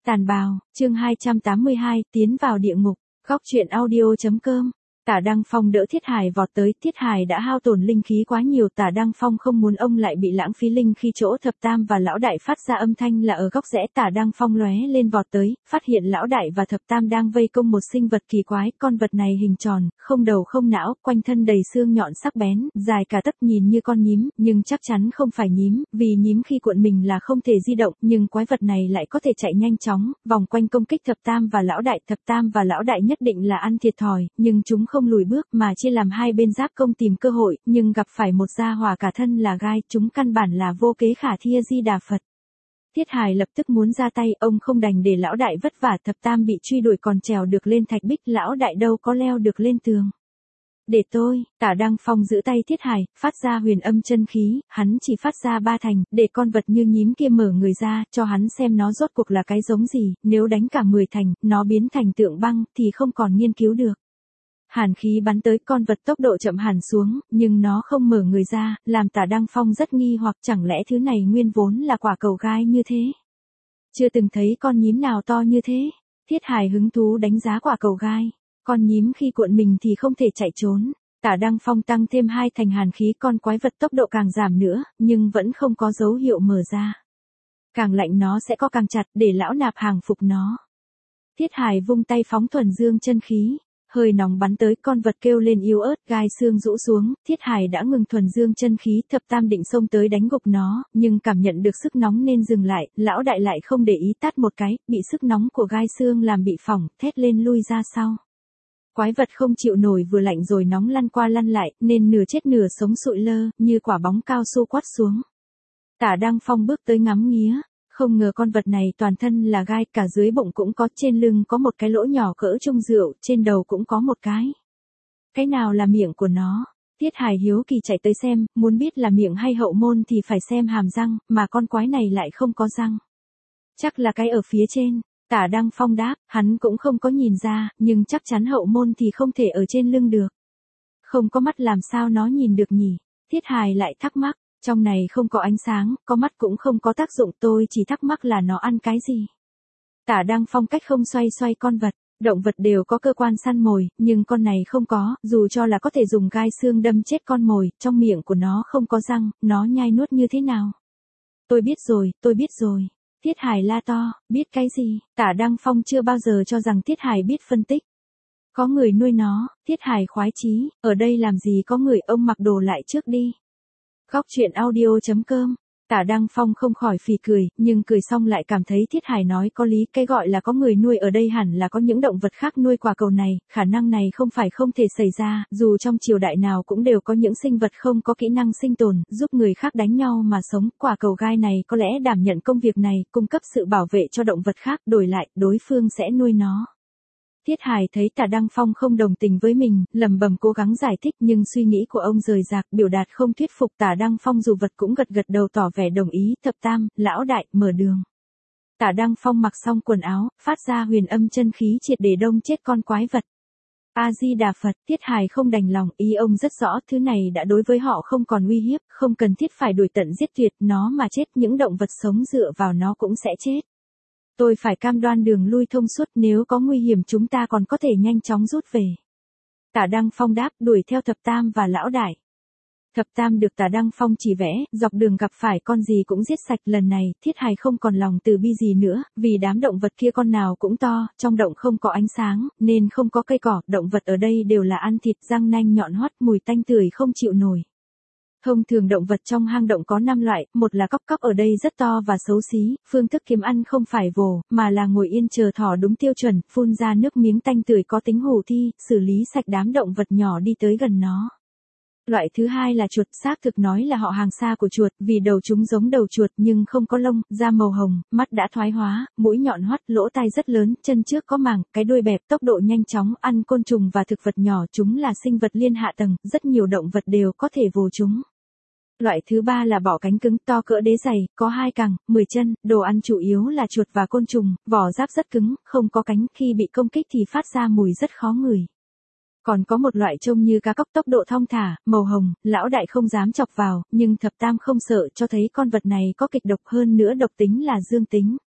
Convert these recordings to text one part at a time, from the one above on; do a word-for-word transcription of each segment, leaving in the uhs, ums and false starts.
Tàn bào, chương hai trăm tám mươi hai, tiến vào địa ngục, góc truyện audio.com. Tả Đăng Phong đỡ Thiết Hải vọt tới, Thiết Hải đã hao tổn linh khí quá nhiều, Tả Đăng Phong không muốn ông lại bị lãng phí linh khi chỗ thập tam và lão đại phát ra âm thanh là ở góc rẽ. Tả Đăng Phong lóe lên vọt tới, phát hiện lão đại và thập tam đang vây công một sinh vật kỳ quái, con vật này hình tròn, không đầu không não, quanh thân đầy xương nhọn sắc bén, dài cả tấc, nhìn như con nhím, nhưng chắc chắn không phải nhím, vì nhím khi cuộn mình là không thể di động, nhưng quái vật này lại có thể chạy nhanh chóng, vòng quanh công kích thập tam và lão đại. Thập tam và lão đại nhất định là ăn thiệt thòi, nhưng chúng không lùi bước mà chia làm hai bên giáp công tìm cơ hội, nhưng gặp phải một gia hỏa cả thân là gai, chúng căn bản là vô kế khả thi. Di Đà Phật. Thiết Hải lập tức muốn ra tay, ông không đành để lão đại vất vả, thập tam bị truy đuổi còn trèo được lên thạch bích, lão đại đâu có leo được lên tường. Để tôi, Tả Đăng Phong giữ tay Thiết Hải, phát ra huyền âm chân khí, hắn chỉ phát ra ba thành, để con vật như nhím kia mở người ra, cho hắn xem nó rốt cuộc là cái giống gì, nếu đánh cả mười thành, nó biến thành tượng băng, thì không còn nghiên cứu được. Hàn khí bắn tới, con vật tốc độ chậm hẳn xuống, nhưng nó không mở người ra, làm Tả Đăng Phong rất nghi hoặc, chẳng lẽ thứ này nguyên vốn là quả cầu gai như thế? Chưa từng thấy con nhím nào to như thế. Thiết Hải hứng thú đánh giá quả cầu gai. Con nhím khi cuộn mình thì không thể chạy trốn. Tả Đăng Phong tăng thêm hai thành hàn khí, con quái vật tốc độ càng giảm nữa, nhưng vẫn không có dấu hiệu mở ra. Càng lạnh nó sẽ co càng chặt, để lão nạp hàng phục nó. Thiết Hải vung tay phóng thuần dương chân khí. Hơi nóng bắn tới, con vật kêu lên yếu ớt, gai xương rũ xuống, Thiết Hải đã ngừng thuần dương chân khí, thập tam định xông tới đánh gục nó, nhưng cảm nhận được sức nóng nên dừng lại, lão đại lại không để ý, tát một cái, bị sức nóng của gai xương làm bị phỏng, thét lên lui ra sau. Quái vật không chịu nổi, vừa lạnh rồi nóng lăn qua lăn lại, nên nửa chết nửa sống sụi lơ, như quả bóng cao su quát xuống. Tả Đăng Phong bước tới ngắm nghía. Không ngờ con vật này toàn thân là gai, cả dưới bụng cũng có, trên lưng có một cái lỗ nhỏ cỡ chung rượu, trên đầu cũng có một cái. Cái nào là miệng của nó? Thiết Hải hiếu kỳ chạy tới xem, muốn biết là miệng hay hậu môn thì phải xem hàm răng, mà con quái này lại không có răng. Chắc là cái ở phía trên. Tả Đăng Phong đáp, hắn cũng không có nhìn ra, nhưng chắc chắn hậu môn thì không thể ở trên lưng được. Không có mắt làm sao nó nhìn được nhỉ? Thiết Hải lại thắc mắc. Trong này không có ánh sáng, có mắt cũng không có tác dụng, tôi chỉ thắc mắc là nó ăn cái gì. Tả Đăng Phong cách không xoay xoay con vật, động vật đều có cơ quan săn mồi, nhưng con này không có, dù cho là có thể dùng gai xương đâm chết con mồi, trong miệng của nó không có răng, nó nhai nuốt như thế nào? Tôi biết rồi, tôi biết rồi. Thiết Hải la to, biết cái gì? Tả Đăng Phong chưa bao giờ cho rằng Thiết Hải biết phân tích. Có người nuôi nó. Thiết Hải khoái chí, ở đây làm gì có người, ông mặc đồ lại trước đi. Góc truyện audio.com. Tả Đăng Phong không khỏi phì cười, nhưng cười xong lại cảm thấy Thiết Hải nói có lý, cái gọi là có người nuôi ở đây hẳn là có những động vật khác nuôi quả cầu này, khả năng này không phải không thể xảy ra, dù trong triều đại nào cũng đều có những sinh vật không có kỹ năng sinh tồn, giúp người khác đánh nhau mà sống, quả cầu gai này có lẽ đảm nhận công việc này, cung cấp sự bảo vệ cho động vật khác, đổi lại, đối phương sẽ nuôi nó. Thiết Hải thấy Tả Đăng Phong không đồng tình với mình, lẩm bẩm cố gắng giải thích, nhưng suy nghĩ của ông rời rạc, biểu đạt không thuyết phục. Tả Đăng Phong dù vật cũng gật gật đầu tỏ vẻ đồng ý. Thập tam, lão đại, mở đường. Tả Đăng Phong mặc xong quần áo, phát ra huyền âm chân khí triệt để đông chết con quái vật. A Di Đà Phật. Thiết Hải không đành lòng, ý ông rất rõ, thứ này đã đối với họ không còn uy hiếp, không cần thiết phải đuổi tận giết tuyệt, nó mà chết, những động vật sống dựa vào nó cũng sẽ chết. Tôi phải cam đoan đường lui thông suốt, nếu có nguy hiểm chúng ta còn có thể nhanh chóng rút về. Tả Đăng Phong đáp, đuổi theo thập tam và lão đại. Thập tam được Tả Đăng Phong chỉ vẽ, dọc đường gặp phải con gì cũng giết sạch, lần này, Thiết Hải không còn lòng từ bi gì nữa, vì đám động vật kia con nào cũng to, trong động không có ánh sáng, nên không có cây cỏ, động vật ở đây đều là ăn thịt, răng nanh nhọn hoắt, mùi tanh tưởi không chịu nổi. Thông thường động vật trong hang động có năm loại, một là cóc, cóc ở đây rất to và xấu xí, phương thức kiếm ăn không phải vồ, mà là ngồi yên chờ thỏ đúng tiêu chuẩn, phun ra nước miếng tanh tưởi có tính hủ thi, xử lý sạch đám động vật nhỏ đi tới gần nó. Loại thứ hai là chuột, xác thực nói là họ hàng xa của chuột, vì đầu chúng giống đầu chuột nhưng không có lông, da màu hồng, mắt đã thoái hóa, mũi nhọn hoắt, lỗ tai rất lớn, chân trước có màng, cái đuôi bẹp, tốc độ nhanh chóng, ăn côn trùng và thực vật nhỏ, chúng là sinh vật liên hạ tầng, rất nhiều động vật đều có thể vồ chúng. Loại thứ ba là bọ cánh cứng, to cỡ đế giày, có hai cẳng, mười chân, đồ ăn chủ yếu là chuột và côn trùng, vỏ giáp rất cứng, không có cánh, khi bị công kích thì phát ra mùi rất khó ngửi. Còn có một loại trông như cá cóc, tốc độ thong thả, màu hồng, lão đại không dám chọc vào, nhưng thập tam không sợ, cho thấy con vật này có kịch độc, hơn nữa độc tính là dương tính.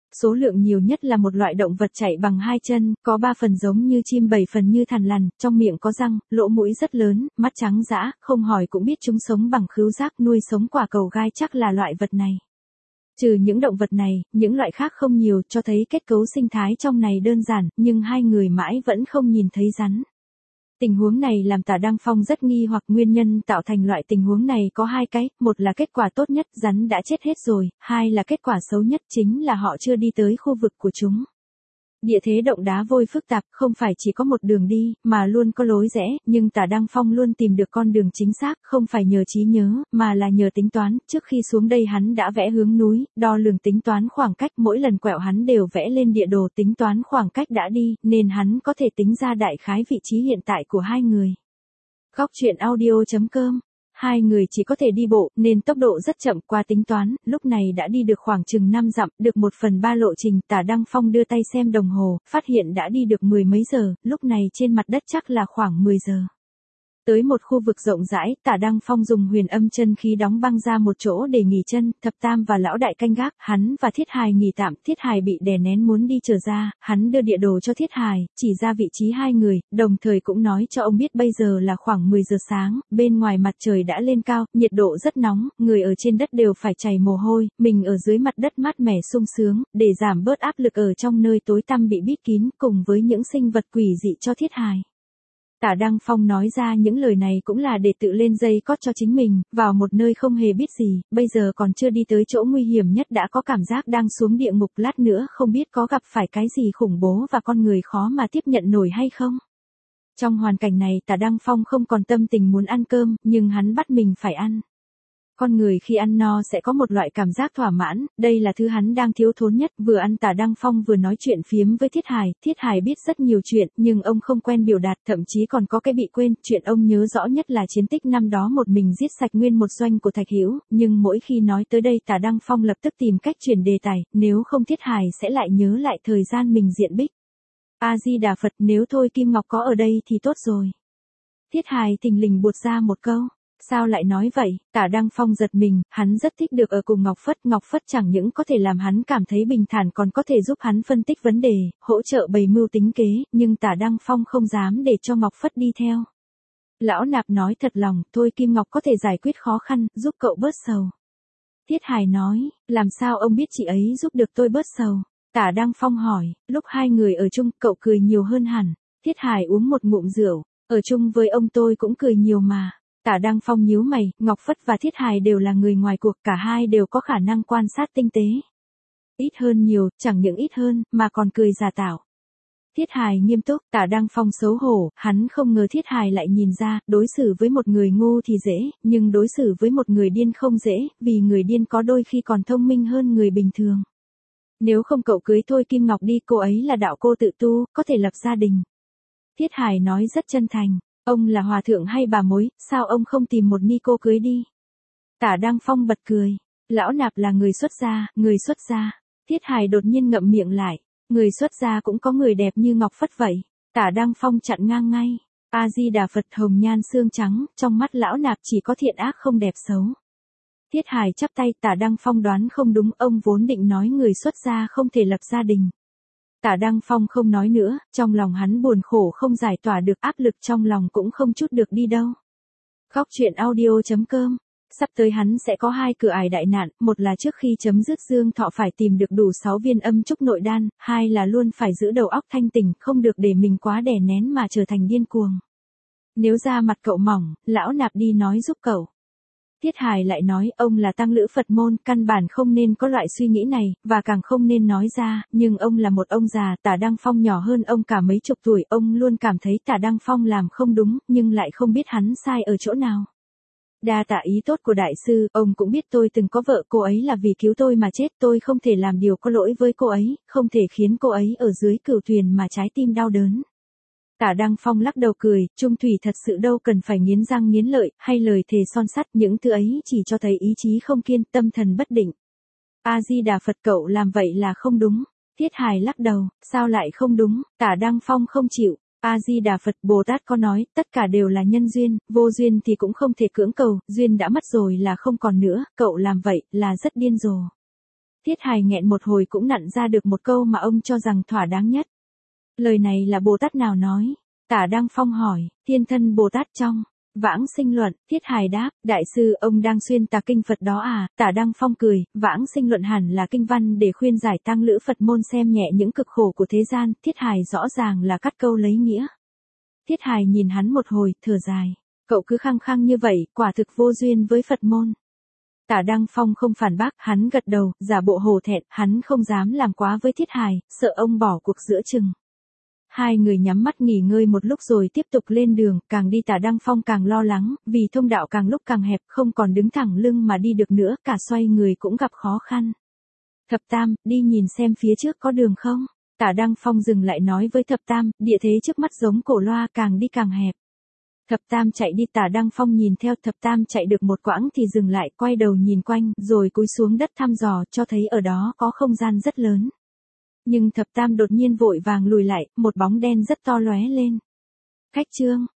Số lượng nhiều nhất là một loại động vật chạy bằng hai chân, có ba phần giống như chim bảy phần như thằn lằn, trong miệng có răng, lỗ mũi rất lớn, mắt trắng dã, không hỏi cũng biết chúng sống bằng khứu giác, nuôi sống quả cầu gai chắc là loại vật này. Trừ những động vật này, những loại khác không nhiều, cho thấy kết cấu sinh thái trong này đơn giản, nhưng hai người mãi vẫn không nhìn thấy rắn. Tình huống này làm Tả Đăng Phong rất nghi hoặc nguyên nhân tạo thành loại tình huống này có hai cái, một là kết quả tốt nhất, rắn đã chết hết rồi, hai là kết quả xấu nhất chính là họ chưa đi tới khu vực của chúng. Địa thế động đá vôi phức tạp, không phải chỉ có một đường đi, mà luôn có lối rẽ, nhưng Tả Đăng Phong luôn tìm được con đường chính xác, không phải nhờ trí nhớ, mà là nhờ tính toán, trước khi xuống đây hắn đã vẽ hướng núi, đo lường tính toán khoảng cách, mỗi lần quẹo hắn đều vẽ lên địa đồ tính toán khoảng cách đã đi, nên hắn có thể tính ra đại khái vị trí hiện tại của hai người. Góc truyện audio chấm com. Hai người chỉ có thể đi bộ, nên tốc độ rất chậm, qua tính toán, lúc này đã đi được khoảng chừng năm dặm, được một phần ba lộ trình. Tả Đăng Phong đưa tay xem đồng hồ, phát hiện đã đi được mười mấy giờ, lúc này trên mặt đất chắc là khoảng mười giờ. Tới một khu vực rộng rãi, Tả Đăng Phong dùng huyền âm chân khí đóng băng ra một chỗ để nghỉ chân, Thập Tam và Lão Đại canh gác, hắn và Thiết Hài nghỉ tạm, Thiết Hài bị đè nén muốn đi trở ra, hắn đưa địa đồ cho Thiết Hài, chỉ ra vị trí hai người, đồng thời cũng nói cho ông biết bây giờ là khoảng mười giờ sáng, bên ngoài mặt trời đã lên cao, nhiệt độ rất nóng, người ở trên đất đều phải chảy mồ hôi, mình ở dưới mặt đất mát mẻ sung sướng, để giảm bớt áp lực ở trong nơi tối tăm bị bít kín, cùng với những sinh vật quỷ dị cho Thiết Hài. Tả Đăng Phong nói ra những lời này cũng là để tự lên dây cót cho chính mình, vào một nơi không hề biết gì, bây giờ còn chưa đi tới chỗ nguy hiểm nhất đã có cảm giác đang xuống địa ngục, lát nữa không biết có gặp phải cái gì khủng bố và con người khó mà tiếp nhận nổi hay không. Trong hoàn cảnh này Tả Đăng Phong không còn tâm tình muốn ăn cơm, nhưng hắn bắt mình phải ăn. Con người khi ăn no sẽ có một loại cảm giác thỏa mãn, đây là thứ hắn đang thiếu thốn nhất, vừa ăn Tả Đăng Phong vừa nói chuyện phiếm với Thiết Hài, Thiết Hài biết rất nhiều chuyện, nhưng ông không quen biểu đạt, thậm chí còn có cái bị quên, chuyện ông nhớ rõ nhất là chiến tích năm đó một mình giết sạch nguyên một doanh của Thạch Hữu, nhưng mỗi khi nói tới đây Tả Đăng Phong lập tức tìm cách chuyển đề tài, nếu không Thiết Hài sẽ lại nhớ lại thời gian mình diện bích. A-di-đà Phật, nếu Thôi Kim Ngọc có ở đây thì tốt rồi. Thiết Hài thình lình buột ra một câu. Sao lại nói vậy? Tả Đăng Phong giật mình, hắn rất thích được ở cùng Ngọc Phất, Ngọc Phất chẳng những có thể làm hắn cảm thấy bình thản còn có thể giúp hắn phân tích vấn đề, hỗ trợ bày mưu tính kế, nhưng Tả Đăng Phong không dám để cho Ngọc Phất đi theo. Lão Nạp nói thật lòng, Thôi Kim Ngọc có thể giải quyết khó khăn, giúp cậu bớt sầu. Thiết Hài nói, làm sao ông biết chị ấy giúp được tôi bớt sầu? Tả Đăng Phong hỏi, lúc hai người ở chung, cậu cười nhiều hơn hẳn. Thiết Hài uống một ngụm rượu, ở chung với ông tôi cũng cười nhiều mà. Tả Đăng Phong nhíu mày, Ngọc Phất và Thiết Hài đều là người ngoài cuộc, cả hai đều có khả năng quan sát tinh tế. Ít hơn nhiều, chẳng những ít hơn, mà còn cười giả tạo. Thiết Hài nghiêm túc, Tả Đăng Phong xấu hổ, hắn không ngờ Thiết Hài lại nhìn ra, đối xử với một người ngu thì dễ, nhưng đối xử với một người điên không dễ, vì người điên có đôi khi còn thông minh hơn người bình thường. Nếu không cậu cưới Thôi Kim Ngọc đi, cô ấy là đạo cô tự tu, có thể lập gia đình. Thiết Hài nói rất chân thành. Ông là hòa thượng hay bà mối, sao ông không tìm một ni cô cưới đi? Tả Đăng Phong bật cười. Lão Nạp là người xuất gia, người xuất gia. Thiết Hài đột nhiên ngậm miệng lại. Người xuất gia cũng có người đẹp như Ngọc Phất vậy. Tả Đăng Phong chặn ngang ngay. A-di-đà Phật, hồng nhan xương trắng, trong mắt Lão Nạp chỉ có thiện ác không đẹp xấu. Thiết Hài chắp tay, Tả Đăng Phong đoán không đúng, ông vốn định nói người xuất gia không thể lập gia đình. Tả Đăng Phong không nói nữa, trong lòng hắn buồn khổ không giải tỏa được, áp lực trong lòng cũng không chút được đi đâu. Góc truyện audio chấm com. Sắp tới hắn sẽ có hai cửa ải đại nạn, một là trước khi chấm dứt dương thọ phải tìm được đủ sáu viên âm trúc nội đan, hai là luôn phải giữ đầu óc thanh tỉnh, không được để mình quá đè nén mà trở thành điên cuồng. Nếu da mặt cậu mỏng, Lão Nạp đi nói giúp cậu. Thiết Hài lại nói, ông là tăng lữ Phật môn, căn bản không nên có loại suy nghĩ này, và càng không nên nói ra, nhưng ông là một ông già, Tả Đăng Phong nhỏ hơn ông cả mấy chục tuổi, ông luôn cảm thấy Tả Đăng Phong làm không đúng, nhưng lại không biết hắn sai ở chỗ nào. Đa tạ ý tốt của đại sư, ông cũng biết tôi từng có vợ, cô ấy là vì cứu tôi mà chết, tôi không thể làm điều có lỗi với cô ấy, không thể khiến cô ấy ở dưới cửu thuyền mà trái tim đau đớn. Tả Đăng Phong lắc đầu cười, Trung Thủy thật sự đâu cần phải nghiến răng nghiến lợi, hay lời thề son sắt, những thứ ấy chỉ cho thấy ý chí không kiên, tâm thần bất định. A-di-đà Phật, cậu làm vậy là không đúng. Thiết Hài lắc đầu, sao lại không đúng? Tả Đăng Phong không chịu. A-di-đà Phật, Bồ Tát có nói, tất cả đều là nhân duyên, vô duyên thì cũng không thể cưỡng cầu, duyên đã mất rồi là không còn nữa, cậu làm vậy là rất điên rồ. Thiết Hài nghẹn một hồi cũng nặn ra được một câu mà ông cho rằng thỏa đáng nhất. Lời này là Bồ Tát nào nói? Tả Đăng Phong hỏi, Thiên Thân Bồ Tát trong Vãng Sinh Luận. Thiết Hài đáp, đại sư ông đang xuyên tạc kinh Phật đó à? Tả Đăng Phong cười, Vãng Sinh Luận hẳn là kinh văn để khuyên giải tăng lữ Phật môn xem nhẹ những cực khổ của thế gian. Thiết Hài rõ ràng là cắt câu lấy nghĩa. Thiết Hài nhìn hắn một hồi, thở dài, cậu cứ khăng khăng như vậy, quả thực vô duyên với Phật môn. Tả Đăng Phong không phản bác, hắn gật đầu, giả bộ hổ thẹn, hắn không dám làm quá với Thiết Hài, sợ ông bỏ cuộc giữa chừng. Hai người nhắm mắt nghỉ ngơi một lúc rồi tiếp tục lên đường, càng đi Tả Đăng Phong càng lo lắng, vì thông đạo càng lúc càng hẹp, không còn đứng thẳng lưng mà đi được nữa, cả xoay người cũng gặp khó khăn. Thập Tam, đi nhìn xem phía trước có đường không? Tả Đăng Phong dừng lại nói với Thập Tam, địa thế trước mắt giống cổ loa, càng đi càng hẹp. Thập Tam chạy đi, Tả Đăng Phong nhìn theo. Thập Tam chạy được một quãng thì dừng lại, quay đầu nhìn quanh, rồi cúi xuống đất thăm dò, cho thấy ở đó có không gian rất lớn. Nhưng Thập Tam đột nhiên vội vàng lùi lại, một bóng đen rất to lóe lên. Khách Trương,